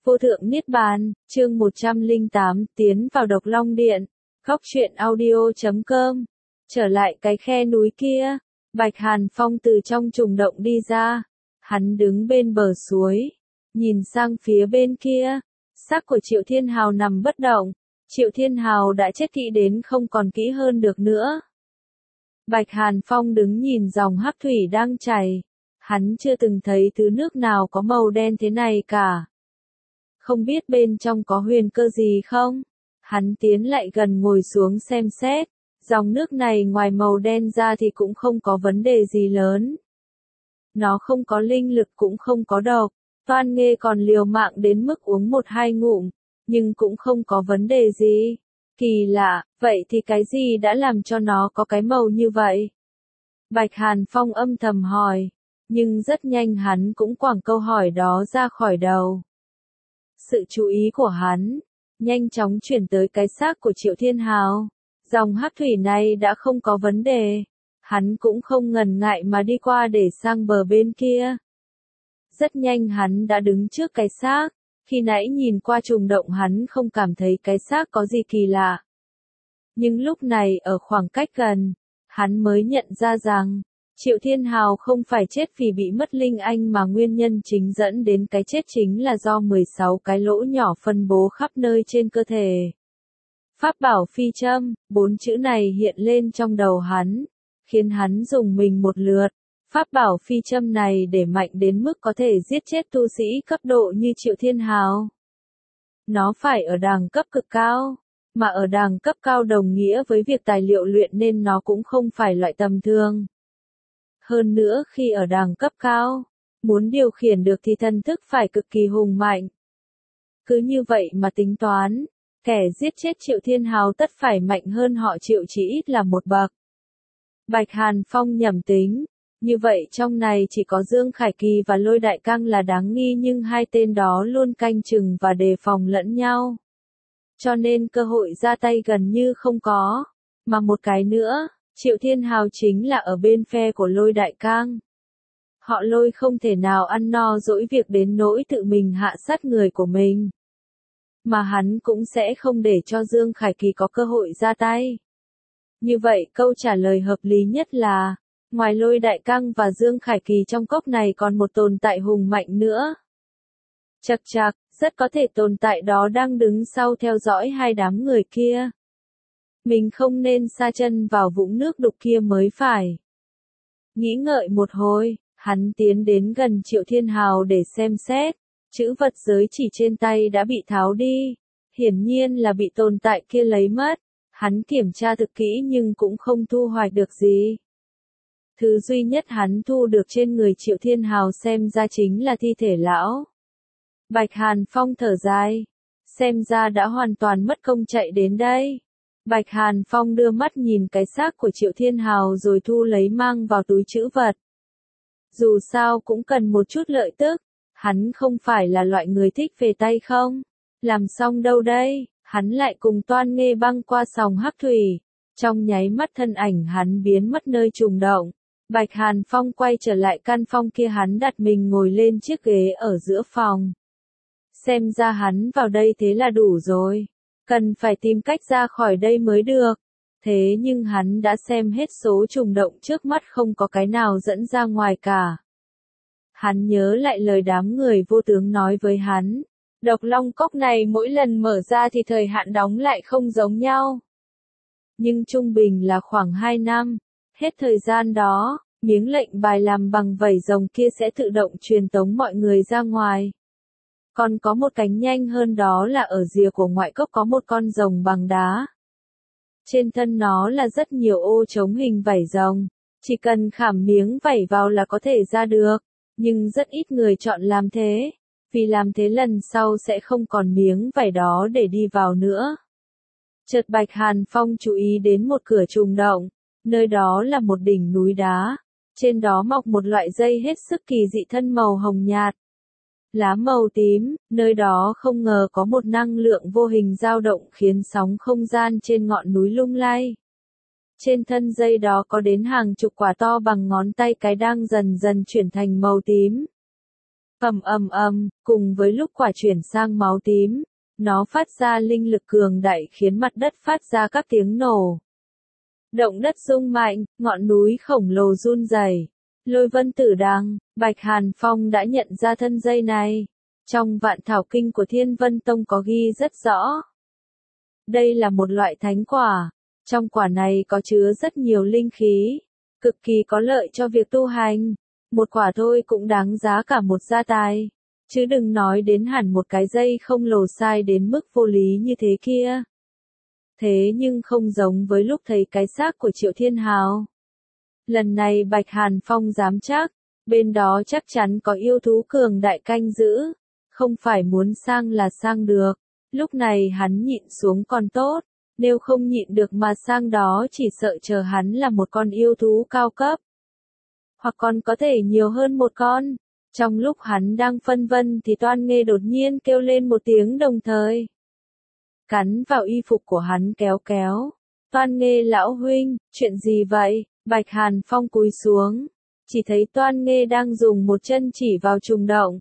Vô thượng Niết Bàn, chương 108, tiến vào Độc Long Điện. Góc truyện audio.com. Trở lại cái khe núi kia, Bạch Hàn Phong từ trong trùng động đi ra. Hắn đứng bên bờ suối, nhìn sang phía bên kia. Xác của Triệu Thiên Hào nằm bất động. Triệu Thiên Hào đã chết kỹ đến không còn kỹ hơn được nữa. Bạch Hàn Phong đứng nhìn dòng hắc thủy đang chảy. Hắn chưa từng thấy thứ nước nào có màu đen thế này cả. Không biết bên trong có huyền cơ gì không? Hắn tiến lại gần ngồi xuống xem xét. Dòng nước này ngoài màu đen ra thì cũng không có vấn đề gì lớn. Nó không có linh lực cũng không có độc. Toan Nghê còn liều mạng đến mức uống 1-2 ngụm, nhưng cũng không có vấn đề gì. Kỳ lạ, vậy thì cái gì đã làm cho nó có cái màu như vậy? Bạch Hàn Phong âm thầm hỏi, nhưng rất nhanh hắn cũng quẳng câu hỏi đó ra khỏi đầu. Sự chú ý của hắn nhanh chóng chuyển tới cái xác của Triệu Thiên Hào. Dòng hắc thủy này đã không có vấn đề. Hắn cũng không ngần ngại mà đi qua để sang bờ bên kia. Rất nhanh hắn đã đứng trước cái xác. Khi nãy nhìn qua trùng động hắn không cảm thấy cái xác có gì kỳ lạ. Nhưng lúc này ở khoảng cách gần, hắn mới nhận ra rằng, Triệu Thiên Hào không phải chết vì bị mất linh anh mà nguyên nhân chính dẫn đến cái chết chính là do 16 cái lỗ nhỏ phân bố khắp nơi trên cơ thể. Pháp bảo phi châm, 4 chữ này hiện lên trong đầu hắn, khiến hắn dùng mình một lượt. Pháp bảo phi châm này để mạnh đến mức có thể giết chết tu sĩ cấp độ như Triệu Thiên Hào. Nó phải ở đẳng cấp cực cao, mà ở đẳng cấp cao đồng nghĩa với việc tài liệu luyện nên nó cũng không phải loại tầm thường. Hơn nữa khi ở đẳng cấp cao, muốn điều khiển được thì thần thức phải cực kỳ hùng mạnh. Cứ như vậy mà tính toán, kẻ giết chết Triệu Thiên Hào tất phải mạnh hơn họ Triệu chỉ ít là một bậc. Bạch Hàn Phong nhẩm tính, như vậy trong này chỉ có Dương Khải Kỳ và Lôi Đại Cang là đáng nghi nhưng hai tên đó luôn canh chừng và đề phòng lẫn nhau. Cho nên cơ hội ra tay gần như không có. Mà một cái nữa, Triệu Thiên Hào chính là ở bên phe của Lôi Đại Cang. Họ Lôi không thể nào ăn no dỗi việc đến nỗi tự mình hạ sát người của mình. Mà hắn cũng sẽ không để cho Dương Khải Kỳ có cơ hội ra tay. Như vậy câu trả lời hợp lý nhất là, ngoài Lôi Đại Cang và Dương Khải Kỳ trong cốc này còn một tồn tại hùng mạnh nữa. Chậc chậc, rất có thể tồn tại đó đang đứng sau theo dõi hai đám người kia. Mình không nên sa chân vào vũng nước đục kia mới phải. Nghĩ ngợi một hồi, hắn tiến đến gần Triệu Thiên Hào để xem xét. Chữ vật giới chỉ trên tay đã bị tháo đi. Hiển nhiên là bị tồn tại kia lấy mất. Hắn kiểm tra thực kỹ nhưng cũng không thu hoạch được gì. Thứ duy nhất hắn thu được trên người Triệu Thiên Hào xem ra chính là thi thể lão. Bạch Hàn Phong thở dài. Xem ra đã hoàn toàn mất công chạy đến đây. Bạch Hàn Phong đưa mắt nhìn cái xác của Triệu Thiên Hào rồi thu lấy mang vào túi trữ vật. Dù sao cũng cần một chút lợi tức. Hắn không phải là loại người thích về tay không? Làm xong đâu đây? Hắn lại cùng Toan Nghê băng qua sòng hắc thủy. Trong nháy mắt thân ảnh hắn biến mất nơi trùng động. Bạch Hàn Phong quay trở lại căn phòng kia hắn đặt mình ngồi lên chiếc ghế ở giữa phòng. Xem ra hắn vào đây thế là đủ rồi. Cần phải tìm cách ra khỏi đây mới được. Thế nhưng hắn đã xem hết số trùng động trước mắt không có cái nào dẫn ra ngoài cả. Hắn nhớ lại lời đám người vô tướng nói với hắn. Độc Long Cốc này mỗi lần mở ra thì thời hạn đóng lại không giống nhau. Nhưng trung bình là khoảng 2 năm. Hết thời gian đó, miếng lệnh bài làm bằng vảy rồng kia sẽ tự động truyền tống mọi người ra ngoài. Còn có một cánh nhanh hơn đó là ở rìa của ngoại cốc có một con rồng bằng đá. Trên thân nó là rất nhiều ô trống hình vảy rồng. Chỉ cần khảm miếng vảy vào là có thể ra được. Nhưng rất ít người chọn làm thế. Vì làm thế lần sau sẽ không còn miếng vảy đó để đi vào nữa. Chợt Bạch Hàn Phong chú ý đến một cửa trùng động. Nơi đó là một đỉnh núi đá. Trên đó mọc một loại dây hết sức kỳ dị thân màu hồng nhạt. Lá màu tím, nơi đó không ngờ có một năng lượng vô hình dao động khiến sóng không gian trên ngọn núi lung lay. Trên thân dây đó có đến hàng chục quả to bằng ngón tay cái đang dần dần chuyển thành màu tím. Cùng với lúc quả chuyển sang máu tím, nó phát ra linh lực cường đại khiến mặt đất phát ra các tiếng nổ. Động đất rung mạnh, ngọn núi khổng lồ run rẩy. Lôi Vân Tử Đằng, Bạch Hàn Phong đã nhận ra thân dây này. Trong Vạn Thảo Kinh của Thiên Vân Tông có ghi rất rõ. Đây là một loại thánh quả. Trong quả này có chứa rất nhiều linh khí, cực kỳ có lợi cho việc tu hành. Một quả thôi cũng đáng giá cả một gia tài. Chứ đừng nói đến hẳn một cái dây không lồ sai đến mức vô lý như thế kia. Thế nhưng không giống với lúc thấy cái xác của Triệu Thiên Hào. Lần này Bạch Hàn Phong dám chắc, bên đó chắc chắn có yêu thú cường đại canh giữ. Không phải muốn sang là sang được. Lúc này hắn nhịn xuống còn tốt. Nếu không nhịn được mà sang đó chỉ sợ chờ hắn là một con yêu thú cao cấp. Hoặc còn có thể nhiều hơn một con. Trong lúc hắn đang phân vân thì Toan Nghê đột nhiên kêu lên một tiếng đồng thời. Cắn vào y phục của hắn kéo kéo. Toan Nghê lão huynh, chuyện gì vậy? Bạch Hàn Phong cúi xuống. Chỉ thấy Toan Nghê đang dùng một chân chỉ vào trùng động.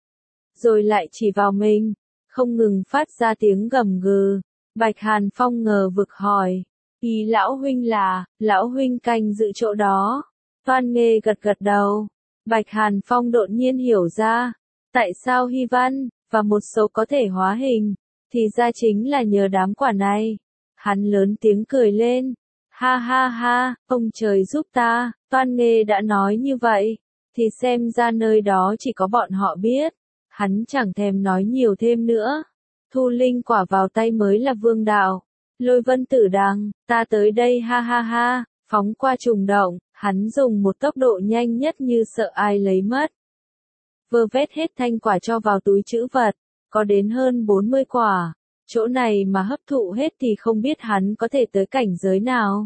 Rồi lại chỉ vào mình. Không ngừng phát ra tiếng gầm gừ. Bạch Hàn Phong ngờ vực hỏi. Ý lão huynh là, lão huynh canh giữ chỗ đó. Toan Nghê gật gật đầu. Bạch Hàn Phong đột nhiên hiểu ra. Tại sao Hy Văn, và một số có thể hóa hình, thì ra chính là nhờ đám quả này. Hắn lớn tiếng cười lên. Ha ha ha, ông trời giúp ta, Toan Nghê đã nói như vậy. Thì xem ra nơi đó chỉ có bọn họ biết. Hắn chẳng thèm nói nhiều thêm nữa. Thu linh quả vào tay mới là vương đạo. Lôi Vân Tử Đằng, ta tới đây ha ha ha, phóng qua trùng động, hắn dùng một tốc độ nhanh nhất như sợ ai lấy mất. Vơ vét hết thanh quả cho vào túi trữ vật, có đến hơn 40 quả. Chỗ này mà hấp thụ hết thì không biết hắn có thể tới cảnh giới nào.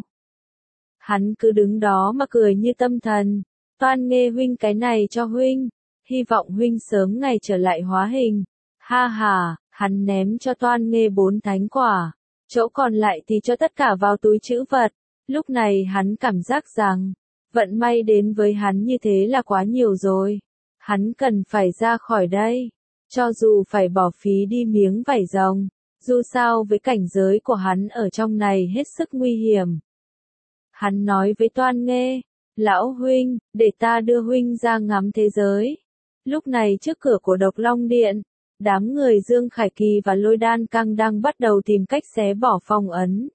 Hắn cứ đứng đó mà cười như tâm thần. Toan Nghê huynh, cái này cho huynh. Hy vọng huynh sớm ngày trở lại hóa hình. Ha ha, hắn ném cho Toan Nghê 4 thánh quả. Chỗ còn lại thì cho tất cả vào túi trữ vật. Lúc này hắn cảm giác rằng, vận may đến với hắn như thế là quá nhiều rồi. Hắn cần phải ra khỏi đây. Cho dù phải bỏ phí đi miếng vảy rồng. Dù sao với cảnh giới của hắn ở trong này hết sức nguy hiểm. Hắn nói với Toan Nghê, lão huynh, để ta đưa huynh ra ngắm thế giới. Lúc này trước cửa của Độc Long Điện, đám người Dương Khải Kỳ và Lôi Đan Căng đang bắt đầu tìm cách xé bỏ phong ấn.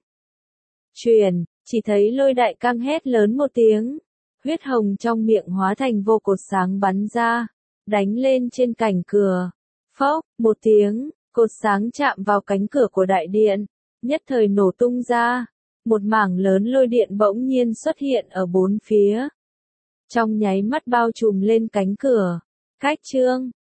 Chỉ thấy Lôi Đại Căng hét lớn một tiếng. Huyết hồng trong miệng hóa thành vô cột sáng bắn ra, đánh lên trên cảnh cửa. Phốc, một tiếng, cột sáng chạm vào cánh cửa của đại điện, nhất thời nổ tung ra. Một mảng lớn lôi điện bỗng nhiên xuất hiện ở bốn phía. Trong nháy mắt bao trùm lên cánh cửa. Cách chương